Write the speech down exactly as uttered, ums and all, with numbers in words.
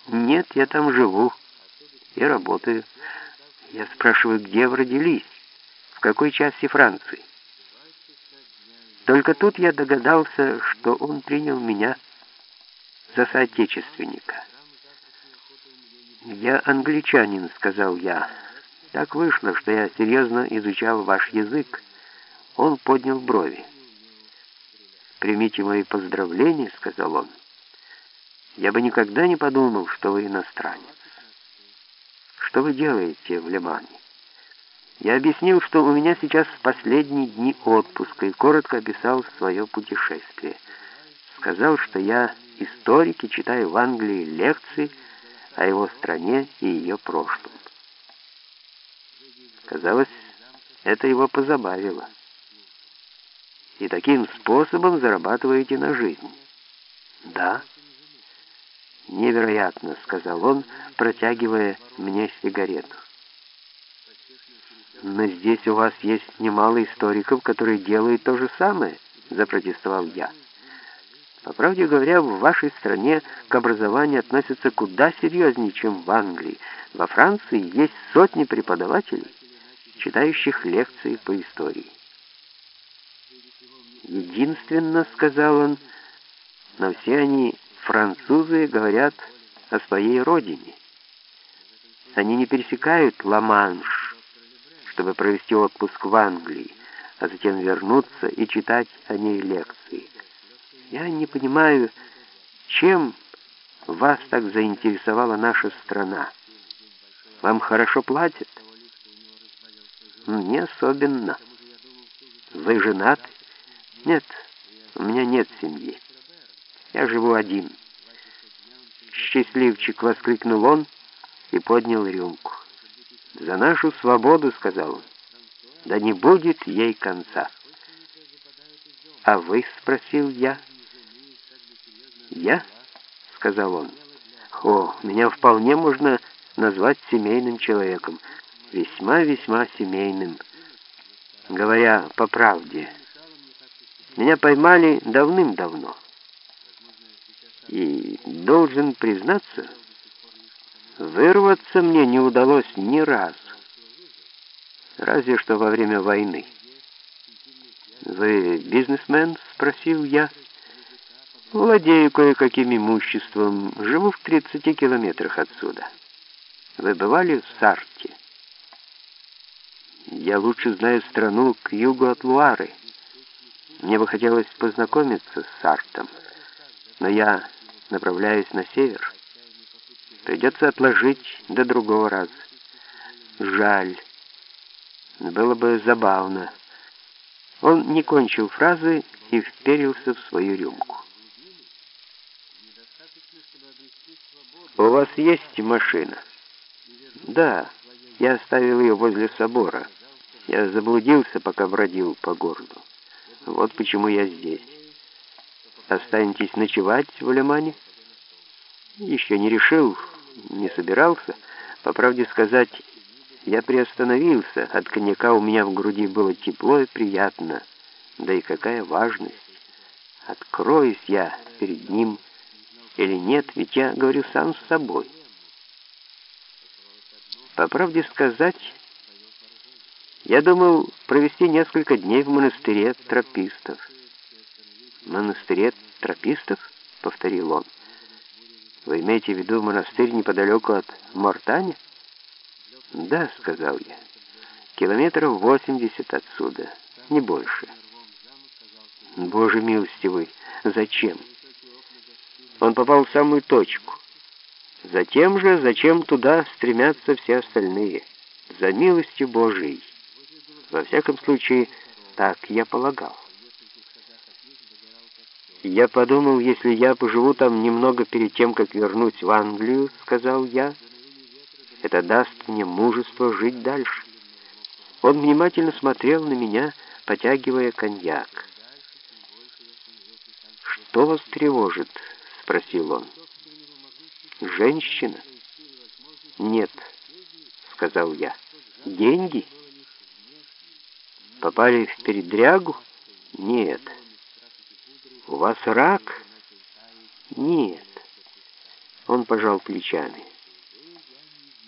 Нет, я там живу и работаю. Я спрашиваю, где вы родились? В какой части Франции? Только тут я догадался, что он принял меня за соотечественника. «Я англичанин», — сказал я. «Так вышло, что я серьезно изучал ваш язык». Он поднял брови. «Примите мои поздравления», — сказал он. «Я бы никогда не подумал, что вы иностранец. Что вы делаете в Лимане?» Я объяснил, что у меня сейчас последние дни отпуска, и коротко описал свое путешествие. Сказал, что я историк и читаю в Англии лекции о его стране и ее прошлом. Казалось, это его позабавило. «И таким способом зарабатываете на жизнь?» «Да». «Невероятно», — сказал он, протягивая мне сигарету. «Но здесь у вас есть немало историков, которые делают то же самое», — запротестовал я. «По правде говоря, в вашей стране к образованию относятся куда серьезнее, чем в Англии. Во Франции есть сотни преподавателей, читающих лекции по истории». «Единственно, — сказал он, — но все они, французы, говорят о своей родине. Они не пересекают Ла-Манш, чтобы провести отпуск в Англии, а затем вернуться и читать о ней лекции. Я не понимаю, чем вас так заинтересовала наша страна. Вам хорошо платят?» «Не особенно». «Вы женаты?» «Нет, у меня нет семьи. Я живу один». «Счастливчик!» — воскликнул он и поднял рюмку. «За нашу свободу!» — сказал он. «Да не будет ей конца». «А вы?» — спросил я. «Я?» — сказал он. «О, меня вполне можно назвать семейным человеком. Весьма-весьма семейным. Говоря по правде, меня поймали давным-давно. И, должен признаться, вырваться мне не удалось ни разу. Разве что во время войны». «Вы бизнесмен?» — спросил я. «Владею кое-каким имуществом. Живу в тридцати километрах отсюда. Вы бывали в Сарте?» «Я лучше знаю страну к югу от Луары. Мне бы хотелось познакомиться с Сартом, но я направляюсь на север. Придется отложить до другого раза. Жаль. Было бы забавно». Он не кончил фразы и вперился в свою рюмку. «У вас есть машина?» «Да, я оставил ее возле собора. Я заблудился, пока бродил по городу. Вот почему я здесь. Останетесь ночевать в Лимане?» «Еще не решил, не собирался. По правде сказать, я приостановился. От коньяка у меня в груди было тепло и приятно. Да и какая важность. Откроюсь я перед ним или нет, ведь я говорю сам с собой. По правде сказать, я думал провести несколько дней в монастыре тропистов». «Монастыре тропистов?» — повторил он. «Вы имеете в виду монастырь неподалеку от Мортаня?» «Да», — сказал я, — «километров восемьдесят отсюда, не больше». «Боже милостивый, зачем?» Он попал в самую точку. Затем же, зачем туда стремятся все остальные? За милостью Божией. Во всяком случае, так я полагал. «Я подумал, если я поживу там немного перед тем, как вернусь в Англию, — сказал я, — это даст мне мужество жить дальше». Он внимательно смотрел на меня, потягивая коньяк. «Что вас тревожит?» — спросил он. «Женщина?» «Нет», — сказал я. «Деньги?» «Попали в передрягу?» «Нет». «У вас рак?» «Нет». Он пожал плечами.